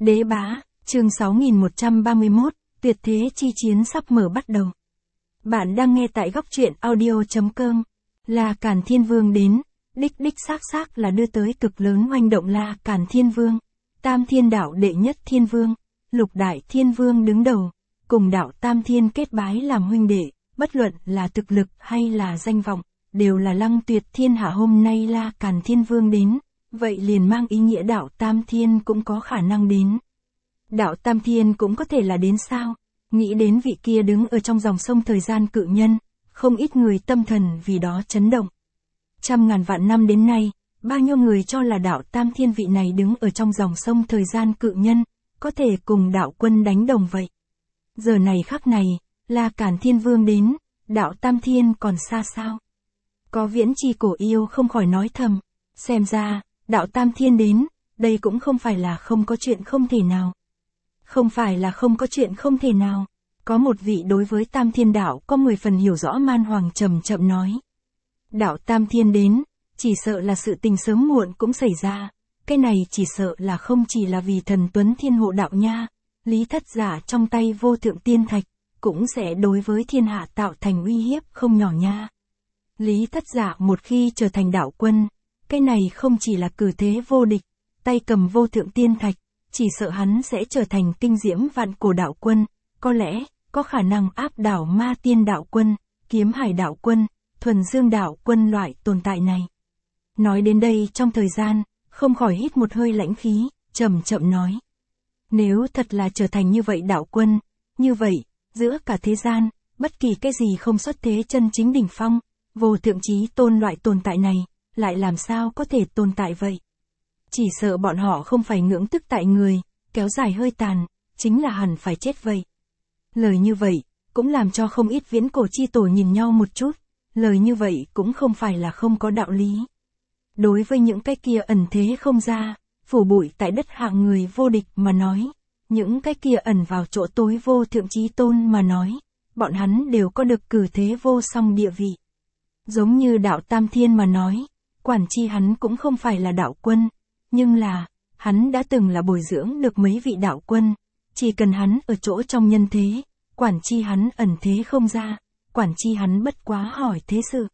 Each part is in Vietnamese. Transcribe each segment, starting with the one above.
Đế bá, chương 6131, tuyệt thế chi chiến sắp mở bắt đầu. Bạn đang nghe tại góc truyện audio.com. La Càn Thiên Vương đến, đích xác là đưa tới cực lớn oanh động. La Càn Thiên Vương, Tam Thiên Đạo đệ nhất Thiên Vương, Lục Đại Thiên Vương đứng đầu, cùng đạo Tam Thiên kết bái làm huynh đệ, bất luận là thực lực hay là danh vọng, đều là lăng tuyệt thiên hạ. Hôm nay La Càn Thiên Vương đến, vậy liền mang ý nghĩa đạo Tam Thiên cũng có khả năng đến. Đạo Tam Thiên cũng có thể là đến sao? Nghĩ đến vị kia đứng ở trong dòng sông thời gian cự nhân, không ít người tâm thần vì đó chấn động. Trăm ngàn vạn năm đến nay, bao nhiêu người cho là đạo Tam Thiên vị này đứng ở trong dòng sông thời gian cự nhân, có thể cùng đạo quân đánh đồng vậy. Giờ này khắc này, La Càn Thiên Vương đến, đạo Tam Thiên còn xa sao? Có Viễn Chi cổ yêu không khỏi nói thầm, xem ra, đạo Tam Thiên đến, đây cũng không phải là không có chuyện không thể nào. Không phải là không có chuyện không thể nào. Có một vị đối với Tam Thiên Đạo có 10 phần hiểu rõ Man Hoàng chậm chậm nói. Đạo Tam Thiên đến, chỉ sợ là sự tình sớm muộn cũng xảy ra. Cái này chỉ sợ là không chỉ là vì thần Tuấn Thiên hộ đạo nha. Lý Thất Giả trong tay vô thượng tiên thạch, cũng sẽ đối với thiên hạ tạo thành uy hiếp không nhỏ nha. Lý Thất Giả một khi trở thành đạo quân, cái này không chỉ là cử thế vô địch, tay cầm vô thượng tiên thạch, chỉ sợ hắn sẽ trở thành kinh diễm vạn cổ đạo quân, có lẽ, có khả năng áp đảo Ma Tiên đạo quân, Kiếm Hải đạo quân, Thuần Dương đạo quân loại tồn tại này. Nói đến đây trong thời gian, không khỏi hít một hơi lãnh khí, chậm chậm nói. Nếu thật là trở thành như vậy đạo quân, như vậy, giữa cả thế gian, bất kỳ cái gì không xuất thế chân chính đỉnh phong, vô thượng chí tôn loại tồn tại này, lại làm sao có thể tồn tại vậy? Chỉ sợ bọn họ không phải ngưỡng tức tại người, kéo dài hơi tàn, chính là hẳn phải chết vậy. Lời như vậy, cũng làm cho không ít viễn cổ chi tổ nhìn nhau một chút, lời như vậy cũng không phải là không có đạo lý. Đối với những cái kia ẩn thế không ra, phủ bụi tại đất hạng người vô địch mà nói, những cái kia ẩn vào chỗ tối vô thượng chí tôn mà nói, bọn hắn đều có được cử thế vô song địa vị. Giống như đạo Tam Thiên mà nói, quản chi hắn cũng không phải là đạo quân, nhưng là, hắn đã từng là bồi dưỡng được mấy vị đạo quân, chỉ cần hắn ở chỗ trong nhân thế, quản chi hắn ẩn thế không ra, quản chi hắn bất quá hỏi thế sự.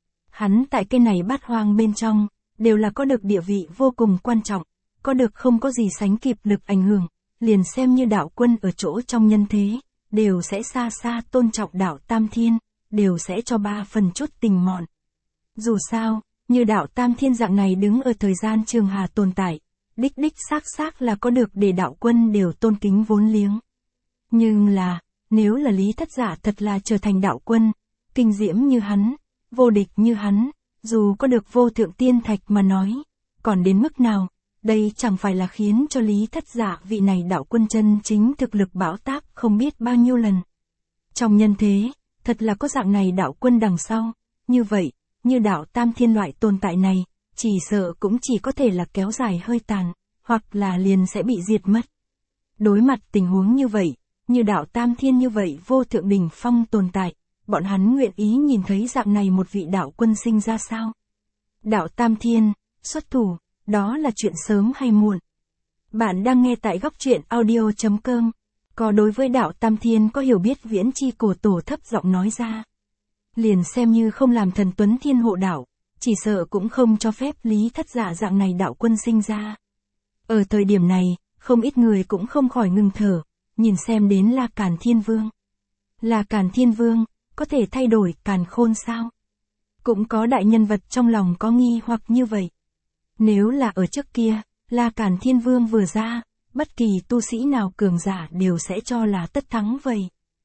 Hắn tại cái này bát hoang bên trong, đều là có được địa vị vô cùng quan trọng, có được không có gì sánh kịp lực ảnh hưởng, liền xem như đạo quân ở chỗ trong nhân thế, đều sẽ xa xa tôn trọng đạo Tam Thiên, đều sẽ cho 3 phần chút tình mọn. Dù sao, như đạo Tam Thiên dạng này đứng ở thời gian trường hà tồn tại, đích xác là có được để đạo quân đều tôn kính vốn liếng. Nhưng là, nếu là Lý Thất Giả thật là trở thành đạo quân, kinh diễm như hắn, vô địch như hắn, dù có được vô thượng tiên thạch mà nói, còn đến mức nào, đây chẳng phải là khiến cho Lý Thất Giả vị này đạo quân chân chính thực lực bão táp không biết bao nhiêu lần. Trong nhân thế, thật là có dạng này đạo quân đằng sau, như vậy, như đạo Tam Thiên loại tồn tại này, chỉ sợ cũng chỉ có thể là kéo dài hơi tàn, hoặc là liền sẽ bị diệt mất. Đối mặt tình huống như vậy, như đạo Tam Thiên như vậy vô thượng đỉnh phong tồn tại, bọn hắn nguyện ý nhìn thấy dạng này một vị đạo quân sinh ra sao? Đạo Tam Thiên, xuất thủ, đó là chuyện sớm hay muộn? Bạn đang nghe tại góc truyện audio.com. Có đối với đạo Tam Thiên có hiểu biết Viễn Chi cổ tổ thấp giọng nói ra. Liền xem như không làm thần Tuấn Thiên hộ đạo, chỉ sợ cũng không cho phép Lý Thất Giả dạng này đạo quân sinh ra. Ở thời điểm này, không ít người cũng không khỏi ngừng thở, nhìn xem đến La Càn Thiên Vương. La Càn Thiên Vương, có thể thay đổi càn khôn sao? Cũng có đại nhân vật trong lòng có nghi hoặc như vậy. Nếu là ở trước kia, La Càn Thiên Vương vừa ra, bất kỳ tu sĩ nào cường giả đều sẽ cho là tất thắng vậy.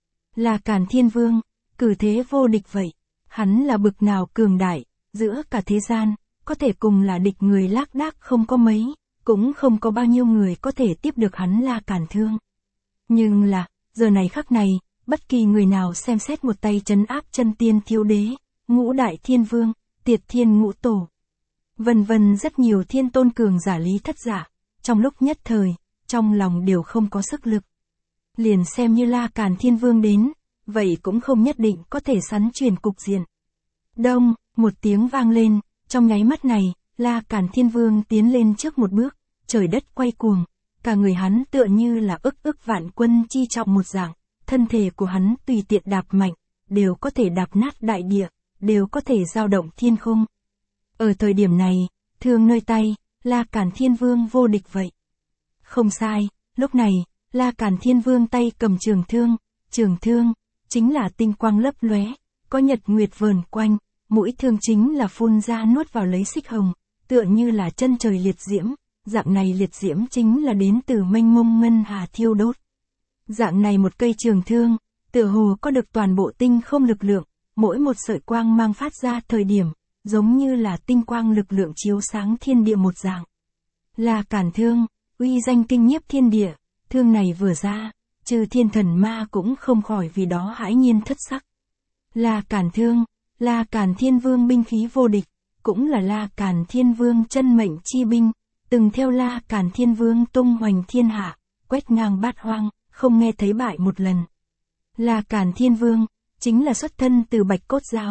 La Càn Thiên Vương, cử thế vô địch vậy, hắn là bực nào cường đại, giữa cả thế gian, có thể cùng là địch người lác đác không có mấy, cũng không có bao nhiêu người có thể tiếp được hắn La Càn Thương. Nhưng là, giờ này khắc này, bất kỳ người nào xem xét một tay trấn áp chân tiên thiếu đế, ngũ đại thiên vương, tiệt thiên ngũ tổ. Vân vân rất nhiều thiên tôn cường giả Lý Thất Giả, trong lúc nhất thời, trong lòng đều không có sức lực. Liền xem như La Càn Thiên Vương đến, vậy cũng không nhất định có thể sắn chuyển cục diện. Đông, một tiếng vang lên, trong nháy mắt này, La Càn Thiên Vương tiến lên trước một bước, trời đất quay cuồng, cả người hắn tựa như là ức vạn quân chi trọng một dạng, thân thể của hắn tùy tiện đạp mạnh, đều có thể đạp nát đại địa, đều có thể dao động thiên không. Ở thời điểm này, thương nơi tay, La Càn Thiên Vương vô địch vậy. Không sai, lúc này, La Càn Thiên Vương tay cầm trường thương, chính là tinh quang lấp lóe, có nhật nguyệt vờn quanh, mũi thương chính là phun ra nuốt vào lấy xích hồng, tựa như là chân trời liệt diễm, dạng này liệt diễm chính là đến từ mênh mông ngân hà thiêu đốt. Dạng này một cây trường thương, tựa hồ có được toàn bộ tinh không lực lượng, mỗi một sợi quang mang phát ra thời điểm, giống như là tinh quang lực lượng chiếu sáng thiên địa một dạng. La Càn thương, uy danh kinh nhiếp thiên địa, thương này vừa ra, trừ thiên thần ma cũng không khỏi vì đó hãi nhiên thất sắc. La Càn thương, La Càn Thiên Vương binh khí vô địch, cũng là La Càn Thiên Vương chân mệnh chi binh, từng theo La Càn Thiên Vương tung hoành thiên hạ, quét ngang bát hoang, không nghe thấy bại một lần. La Càn Thiên Vương, chính là xuất thân từ Bạch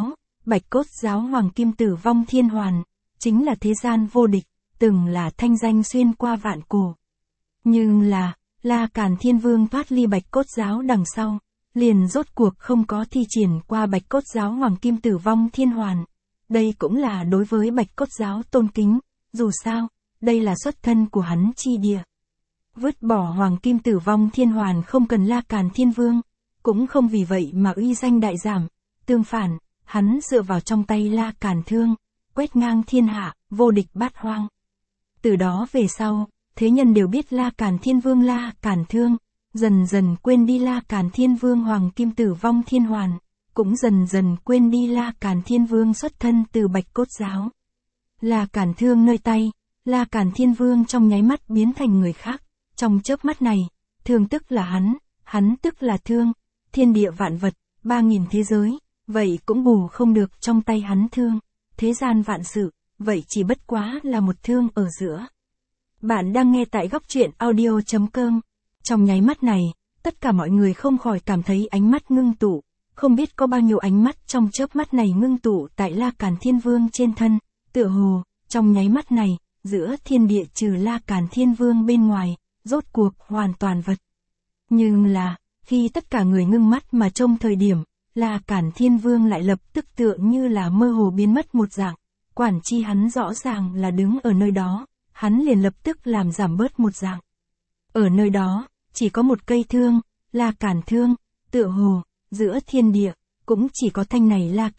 Cốt Giáo Hoàng Kim Tử Vong Thiên Hoàn, chính là thế gian vô địch, từng là thanh danh xuyên qua vạn cổ. Nhưng là, La Càn Thiên Vương thoát ly Bạch Cốt Giáo đằng sau, liền rốt cuộc không có thi triển qua Bạch Cốt Giáo Hoàng Kim Tử Vong Thiên Hoàn. Đây cũng là đối với Bạch Cốt Giáo tôn kính, dù sao, đây là xuất thân của hắn chi địa. Vứt bỏ Hoàng Kim Tử Vong Thiên Hoàn không cần La Càn Thiên Vương, cũng không vì vậy mà uy danh đại giảm, tương phản, hắn dựa vào trong tay La Càn thương, quét ngang thiên hạ, vô địch bát hoang. Từ đó về sau, thế nhân đều biết La Càn Thiên Vương La Càn thương, dần dần quên đi La Càn Thiên Vương Hoàng Kim Tử Vong Thiên Hoàn, cũng dần dần quên đi La Càn Thiên Vương xuất thân từ Bạch Cốt Giáo. La Càn thương nơi tay, La Càn Thiên Vương trong nháy mắt biến thành người khác, trong chớp mắt này, thương tức là hắn tức là thương, thiên địa vạn vật, 3000 thế giới, vậy cũng bù không được trong tay hắn thương, thế gian vạn sự, vậy chỉ bất quá là một thương ở giữa. Bạn đang nghe tại góc truyện audio.com. Trong nháy mắt này, tất cả mọi người không khỏi cảm thấy ánh mắt ngưng tụ, không biết có bao nhiêu ánh mắt trong chớp mắt này ngưng tụ tại La Càn Thiên Vương trên thân, tựa hồ, trong nháy mắt này, giữa thiên địa trừ La Càn Thiên Vương bên ngoài, rốt cuộc hoàn toàn vật. Nhưng là, khi tất cả người ngưng mắt mà trông thời điểm, La Càn Thiên Vương lại lập tức tựa như là mơ hồ biến mất một dạng, quản chi hắn rõ ràng là đứng ở nơi đó, hắn liền lập tức làm giảm bớt một dạng. Ở nơi đó, chỉ có một cây thương, La Càn thương, tựa hồ, giữa thiên địa, cũng chỉ có thanh này La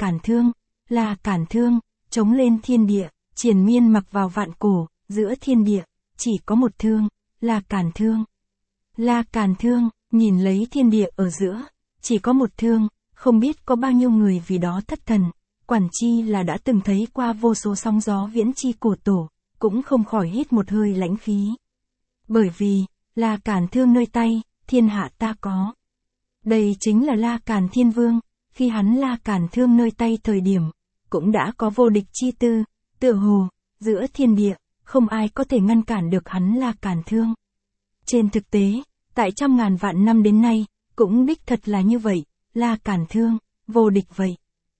Càn thương, chống lên thiên địa, triền miên mặc vào vạn cổ, giữa thiên địa, chỉ có một thương, La Càn thương. La Càn thương, nhìn lấy thiên địa ở giữa, chỉ có một thương, không biết có bao nhiêu người vì đó thất thần, quản chi là đã từng thấy qua vô số sóng gió viễn chi cổ tổ, cũng không khỏi hít một hơi lãnh khí. Bởi vì, La Càn thương nơi tay, thiên hạ ta có. Đây chính là La Càn Thiên Vương, khi hắn La Càn thương nơi tay thời điểm, cũng đã có vô địch chi tư, tựa hồ, giữa thiên địa, không ai có thể ngăn cản được hắn La Càn thương. Trên thực tế, tại trăm ngàn vạn năm đến nay, cũng đích thật là như vậy, La Càn thương, vô địch vậy.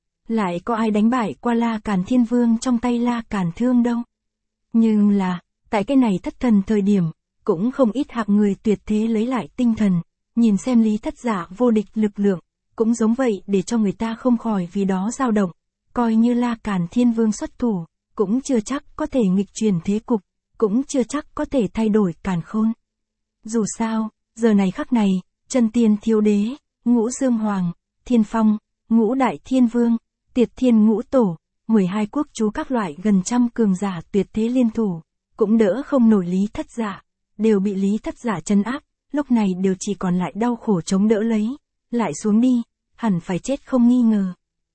Lại có ai đánh bại qua La Càn Thiên Vương trong tay La Càn thương đâu. Nhưng là, tại cái này thất thần thời điểm, cũng không ít hạng người tuyệt thế lấy lại tinh thần, nhìn xem Lý Thất Giả vô địch lực lượng, cũng giống vậy để cho người ta không khỏi vì đó dao động, coi như La Càn Thiên Vương xuất thủ, cũng chưa chắc có thể nghịch chuyển thế cục, cũng chưa chắc có thể thay đổi càn khôn. Dù sao, giờ này khắc này, chân tiên thiếu đế, ngũ dương hoàng, thiên phong, ngũ đại thiên vương, tiệt thiên ngũ tổ, 12 quốc chú các loại gần trăm cường giả tuyệt thế liên thủ, cũng đỡ không nổi Lý Thất Giả, đều bị Lý Thất Giả trấn áp, lúc này đều chỉ còn lại đau khổ chống đỡ lấy, lại xuống đi, hẳn phải chết không nghi ngờ.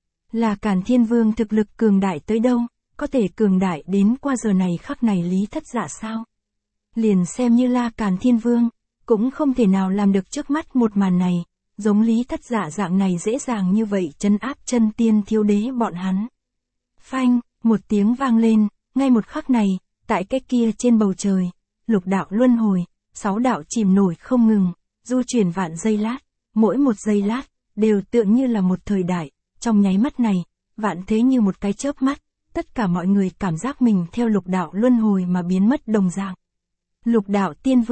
Là Càn Thiên Vương thực lực cường đại tới đâu, có thể cường đại đến qua giờ này khắc này Lý Thất Giả sao? Liền xem như La Càn Thiên Vương, cũng không thể nào làm được trước mắt một màn này, giống Lý Thất Giả dạng này dễ dàng như vậy trấn áp chân tiên thiếu đế bọn hắn. Phanh, một tiếng vang lên, ngay một khắc này, tại cái kia trên bầu trời, lục đạo luân hồi, 6 đạo chìm nổi không ngừng, du chuyển vạn giây lát, mỗi một giây lát, đều tựa như là một thời đại, trong nháy mắt này, vạn thế như một cái chớp mắt, tất cả mọi người cảm giác mình theo lục đạo luân hồi mà biến mất đồng dạng. Lục đạo tiên vương,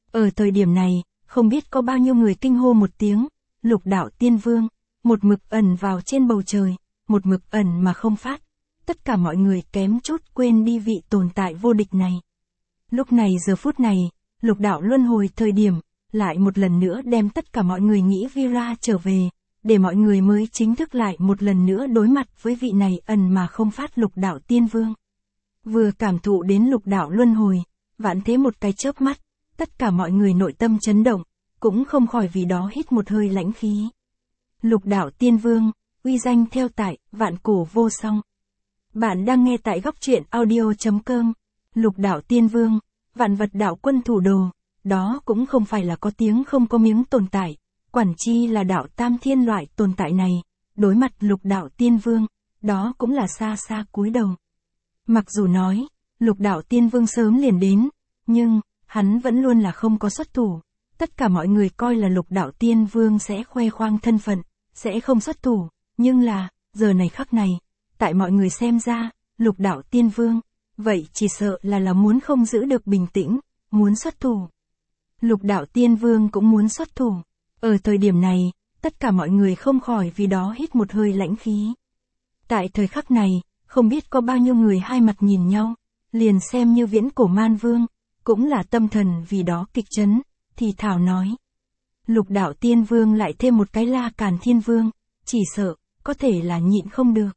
Ở thời điểm này, không biết có bao nhiêu người kinh hô một tiếng, Lục Đạo Tiên Vương, một mực ẩn vào trên bầu trời, một mực ẩn mà không phát. Tất cả mọi người kém chút quên đi vị tồn tại vô địch này. Lúc này giờ phút này, lục đạo luân hồi thời điểm, lại một lần nữa đem tất cả mọi người nghĩ Vira trở về, để mọi người mới chính thức lại một lần nữa đối mặt với vị này ẩn mà không phát lục đạo tiên vương. Vừa cảm thụ đến lục đạo luân hồi, vạn thế một cái chớp mắt, tất cả mọi người nội tâm chấn động, cũng không khỏi vì đó hít một hơi lãnh khí. Lục đạo tiên vương, uy danh theo tại, vạn cổ vô song. Bạn đang nghe tại góc truyện audio.com. Lục đạo tiên vương, vạn vật đạo quân thủ đồ, đó cũng không phải là có tiếng không có miếng tồn tại, quản chi là đạo tam thiên loại tồn tại này, đối mặt lục đạo tiên vương, đó cũng là xa xa cúi đầu. Mặc dù nói, lục đạo tiên vương sớm liền đến, nhưng, hắn vẫn luôn là không có xuất thủ. Tất cả mọi người coi là lục đạo tiên vương sẽ khoe khoang thân phận, sẽ không xuất thủ, nhưng là, giờ này khắc này, tại mọi người xem ra, lục đạo tiên vương, vậy chỉ sợ là muốn không giữ được bình tĩnh, muốn xuất thủ. Lục đạo tiên vương cũng muốn xuất thủ. Ở thời điểm này, tất cả mọi người không khỏi vì đó hít một hơi lãnh khí. Tại thời khắc này, không biết có bao nhiêu người hai mặt nhìn nhau, liền xem như viễn cổ man vương, cũng là tâm thần vì đó kịch chấn, thì thảo nói. Lục đạo tiên vương lại thêm một cái La Càn Thiên Vương, chỉ sợ, có thể là nhịn không được.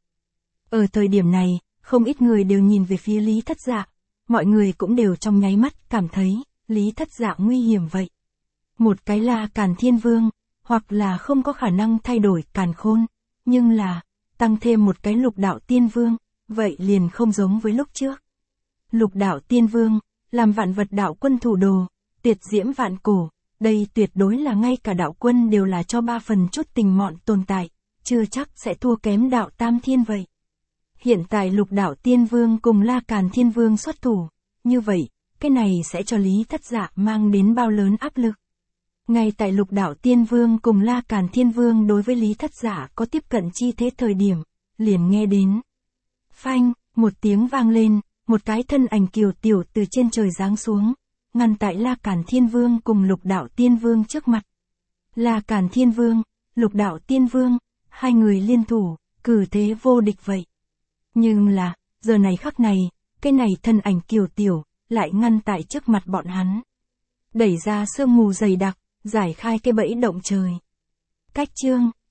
Ở thời điểm này, không ít người đều nhìn về phía Lý Thất Dạ, mọi người cũng đều trong nháy mắt cảm thấy, Lý Thất Dạ nguy hiểm vậy. Một cái La Càn Thiên Vương, hoặc là không có khả năng thay đổi càn khôn, nhưng là, tăng thêm một cái lục đạo tiên vương, vậy liền không giống với lúc trước. Lục đạo tiên vương, làm vạn vật đạo quân thủ đồ, tuyệt diễm vạn cổ, đây tuyệt đối là ngay cả đạo quân đều là cho 3 phần chút tình mọn tồn tại, chưa chắc sẽ thua kém đạo tam thiên vậy. Hiện tại lục đạo tiên vương cùng La Càn Thiên Vương xuất thủ, như vậy, cái này sẽ cho Lý Thất Dạ mang đến bao lớn áp lực. Ngay tại lục đạo tiên vương cùng La Càn Thiên Vương đối với Lý Thất Dạ có tiếp cận chi thế thời điểm, liền nghe đến. Phanh, một tiếng vang lên, một cái thân ảnh kiều tiểu từ trên trời giáng xuống, ngăn tại La Càn Thiên Vương cùng lục đạo tiên vương trước mặt. La Càn Thiên Vương, lục đạo tiên vương, hai người liên thủ, cử thế vô địch vậy. Nhưng là, giờ này khắc này, cái này thân ảnh kiều tiểu, lại ngăn tại trước mặt bọn hắn. Đẩy ra sương mù dày đặc, giải khai cái bẫy động trời. Cách chương